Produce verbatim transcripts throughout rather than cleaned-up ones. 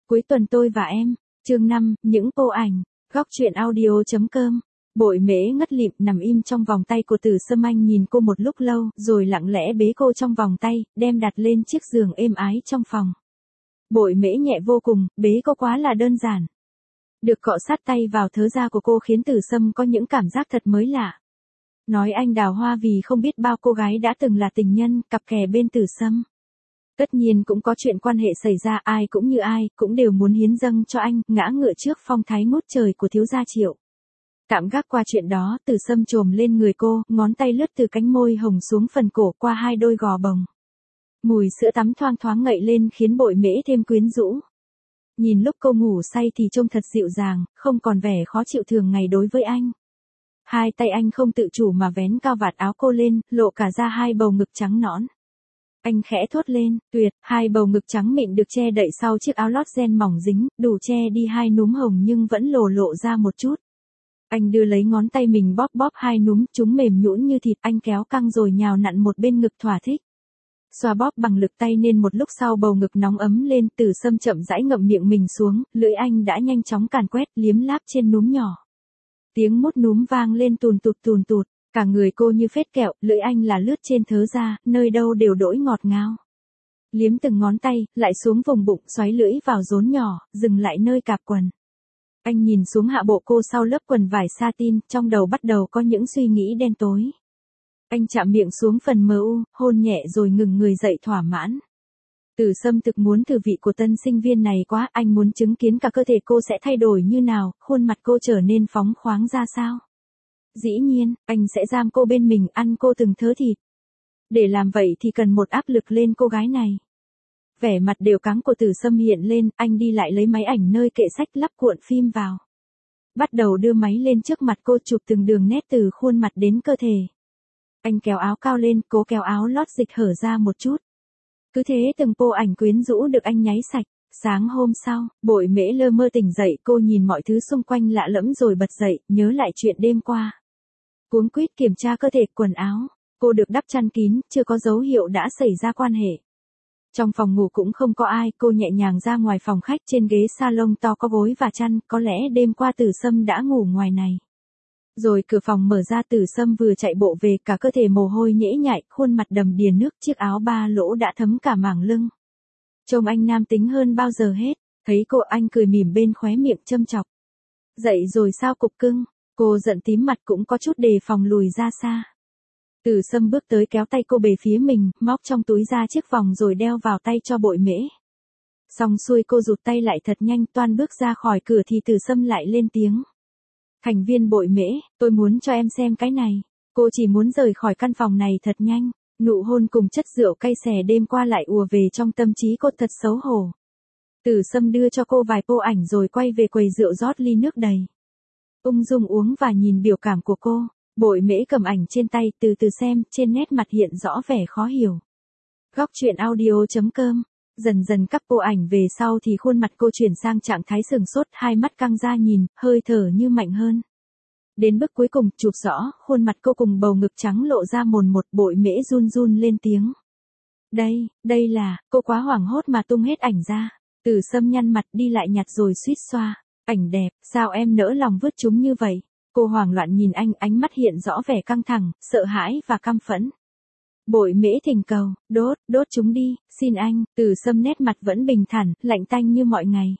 Cuối tuần tôi và em, chương năm, những cô ảnh, góc truyện audio.com. Bội Mễ ngất lịm nằm im trong vòng tay của Từ Sâm. Anh nhìn cô một lúc lâu, rồi lặng lẽ bế cô trong vòng tay, đem đặt lên chiếc giường êm ái trong phòng. Bội Mễ nhẹ vô cùng, bế cô quá là đơn giản. Được cọ sát tay vào thớ da của cô khiến Từ Sâm có những cảm giác thật mới lạ. Nói anh đào hoa vì không biết bao cô gái đã từng là tình nhân, cặp kè bên Từ Sâm. Tất nhiên cũng có chuyện quan hệ xảy ra, ai cũng như ai, cũng đều muốn hiến dâng cho anh, ngã ngựa trước phong thái ngút trời của thiếu gia Triệu. Tạm gác qua chuyện đó, Từ Sâm chồm lên người cô, ngón tay lướt từ cánh môi hồng xuống phần cổ qua hai đôi gò bồng. Mùi sữa tắm thoang thoáng ngậy lên khiến Bội Mễ thêm quyến rũ. Nhìn lúc cô ngủ say thì trông thật dịu dàng, không còn vẻ khó chịu thường ngày đối với anh. Hai tay anh không tự chủ mà vén cao vạt áo cô lên, lộ cả ra hai bầu ngực trắng nõn. Anh khẽ thốt lên, tuyệt, hai bầu ngực trắng mịn được che đậy sau chiếc áo lót ren mỏng dính, đủ che đi hai núm hồng nhưng vẫn lồ lộ ra một chút. Anh đưa lấy ngón tay mình bóp bóp hai núm, chúng mềm nhũn như thịt, anh kéo căng rồi nhào nặn một bên ngực thỏa thích. Xoa bóp bằng lực tay nên một lúc sau bầu ngực nóng ấm lên, Từ Sâm chậm rãi ngậm miệng mình xuống, lưỡi anh đã nhanh chóng càn quét liếm láp trên núm nhỏ. Tiếng mút núm vang lên tùn tụt tùn tụt, cả người cô như phết kẹo, lưỡi anh là lướt trên thớ da, nơi đâu đều đỗi ngọt ngào. Liếm từng ngón tay, lại xuống vùng bụng, xoáy lưỡi vào rốn nhỏ, dừng lại nơi cạp quần. Anh nhìn xuống hạ bộ cô sau lớp quần vải satin, trong đầu bắt đầu có những suy nghĩ đen tối. Anh chạm miệng xuống phần mờ u, hôn nhẹ rồi ngừng người dậy thỏa mãn. Từ Sâm thực muốn thử vị của tân sinh viên này quá, anh muốn chứng kiến cả cơ thể cô sẽ thay đổi như nào, khuôn mặt cô trở nên phóng khoáng ra sao. Dĩ nhiên, anh sẽ giam cô bên mình, ăn cô từng thớ thịt. Để làm vậy thì cần một áp lực lên cô gái này. Vẻ mặt đều căng của Từ Sâm hiện lên, anh đi lại lấy máy ảnh nơi kệ sách lắp cuộn phim vào. Bắt đầu đưa máy lên trước mặt cô, chụp từng đường nét từ khuôn mặt đến cơ thể. Anh kéo áo cao lên, cố kéo áo lót dịch hở ra một chút. Cứ thế từng pô ảnh quyến rũ được anh nháy sạch. Sáng hôm sau, Bội Mễ lơ mơ tỉnh dậy, cô nhìn mọi thứ xung quanh lạ lẫm rồi bật dậy, nhớ lại chuyện đêm qua. Cuống quýt kiểm tra cơ thể, quần áo, cô được đắp chăn kín, chưa có dấu hiệu đã xảy ra quan hệ. Trong phòng ngủ cũng không có ai, cô nhẹ nhàng ra ngoài phòng khách, trên ghế salon to có gối và chăn, có lẽ đêm qua Từ Sâm đã ngủ ngoài này. Rồi cửa phòng mở ra, Từ Sâm vừa chạy bộ về, cả cơ thể mồ hôi nhễ nhại, khuôn mặt đầm đìa nước, chiếc áo ba lỗ đã thấm cả mảng lưng. Trông anh nam tính hơn bao giờ hết, thấy cô anh cười mỉm bên khóe miệng châm chọc. Dậy rồi sao cục cưng, cô giận tím mặt cũng có chút đề phòng lùi ra xa. Từ Sâm bước tới kéo tay cô về phía mình, móc trong túi ra chiếc vòng rồi đeo vào tay cho Bội Mễ. Xong xuôi cô rụt tay lại thật nhanh, toan bước ra khỏi cửa thì Từ Sâm lại lên tiếng. Thành viên Bội Mễ, tôi muốn cho em xem cái này. Cô chỉ muốn rời khỏi căn phòng này thật nhanh. Nụ hôn cùng chất rượu cay xè đêm qua lại ùa về trong tâm trí cô, thật xấu hổ. Từ Sâm đưa cho cô vài pô ảnh rồi quay về quầy rượu rót ly nước đầy. Ung dung uống và nhìn biểu cảm của cô. Bội Mễ cầm ảnh trên tay, từ từ xem, trên nét mặt hiện rõ vẻ khó hiểu. Góc truyện audio.com. Dần dần cắp pô ảnh về sau thì khuôn mặt cô chuyển sang trạng thái sừng sốt, hai mắt căng ra nhìn, hơi thở như mạnh hơn. Đến bước cuối cùng, chụp rõ, khuôn mặt cô cùng bầu ngực trắng lộ ra mồn một. Bội Mễ run run lên tiếng. Đây, đây là, cô quá hoảng hốt mà tung hết ảnh ra. Từ Sâm nhăn mặt đi lại nhặt rồi suýt xoa. Ảnh đẹp, sao em nỡ lòng vứt chúng như vậy? Cô hoảng loạn nhìn anh, ánh mắt hiện rõ vẻ căng thẳng, sợ hãi và căm phẫn. Bội Mễ thỉnh cầu, đốt, đốt chúng đi, xin anh. Từ Sâm nét mặt vẫn bình thản, lạnh tanh như mọi ngày.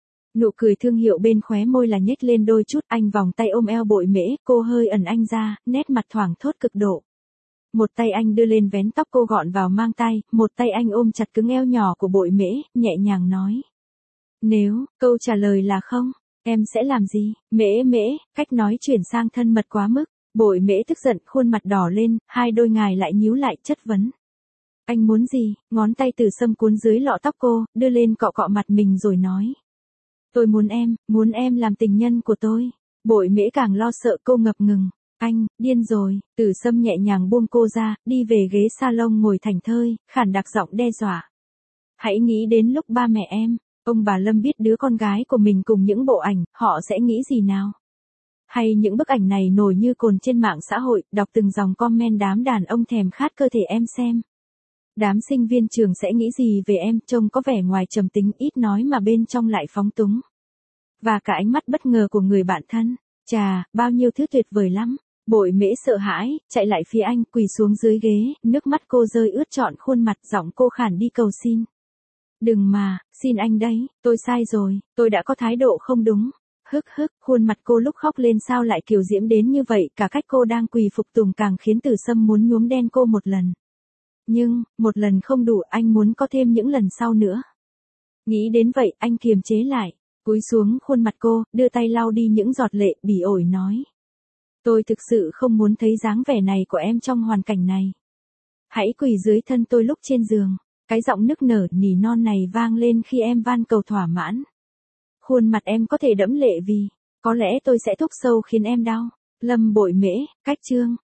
Nụ cười thương hiệu bên khóe môi là nhếch lên đôi chút, anh vòng tay ôm eo Bội Mễ, cô hơi ẩn anh ra, nét mặt thoảng thốt cực độ. Một tay anh đưa lên vén tóc cô gọn vào mang tay, một tay anh ôm chặt cứng eo nhỏ của Bội Mễ, nhẹ nhàng nói. Nếu, câu trả lời là không, em sẽ làm gì? Mễ Mễ, cách nói chuyển sang thân mật quá mức. Bội Mễ tức giận, khuôn mặt đỏ lên, hai đôi ngài lại nhíu lại, chất vấn. Anh muốn gì? Ngón tay Từ Sâm cuốn dưới lọ tóc cô, đưa lên cọ cọ mặt mình rồi nói. Tôi muốn em, muốn em làm tình nhân của tôi. Bội Mễ càng lo sợ, cô ngập ngừng. Anh, điên rồi. Từ Sâm nhẹ nhàng buông cô ra, đi về ghế salon ngồi thảnh thơi, khản đặc giọng đe dọa. Hãy nghĩ đến lúc ba mẹ em, ông bà Lâm biết đứa con gái của mình cùng những bộ ảnh, họ sẽ nghĩ gì nào? Hay những bức ảnh này nổi như cồn trên mạng xã hội, đọc từng dòng comment đám đàn ông thèm khát cơ thể em xem. Đám sinh viên trường sẽ nghĩ gì về em, trông có vẻ ngoài trầm tính ít nói mà bên trong lại phóng túng. Và cả ánh mắt bất ngờ của người bạn thân. Chà, bao nhiêu thứ tuyệt vời lắm. Bội Mễ sợ hãi, chạy lại phía anh, quỳ xuống dưới ghế, nước mắt cô rơi ướt trọn khuôn mặt, giọng cô khản đi cầu xin. Đừng mà, xin anh đấy, tôi sai rồi, tôi đã có thái độ không đúng. Hức hức, khuôn mặt cô lúc khóc lên sao lại kiều diễm đến như vậy, cả cách cô đang quỳ phục tùng càng khiến Từ Sâm muốn nhuốm đen cô một lần. Nhưng, một lần không đủ, anh muốn có thêm những lần sau nữa. Nghĩ đến vậy, anh kiềm chế lại, cúi xuống khuôn mặt cô, đưa tay lau đi những giọt lệ, bỉ ổi nói. Tôi thực sự không muốn thấy dáng vẻ này của em trong hoàn cảnh này. Hãy quỳ dưới thân tôi lúc trên giường. Cái giọng nức nở nỉ non này vang lên khi em van cầu thỏa mãn. Khuôn mặt em có thể đẫm lệ vì, có lẽ tôi sẽ thúc sâu khiến em đau. Lâm Bội Mễ, cách chương.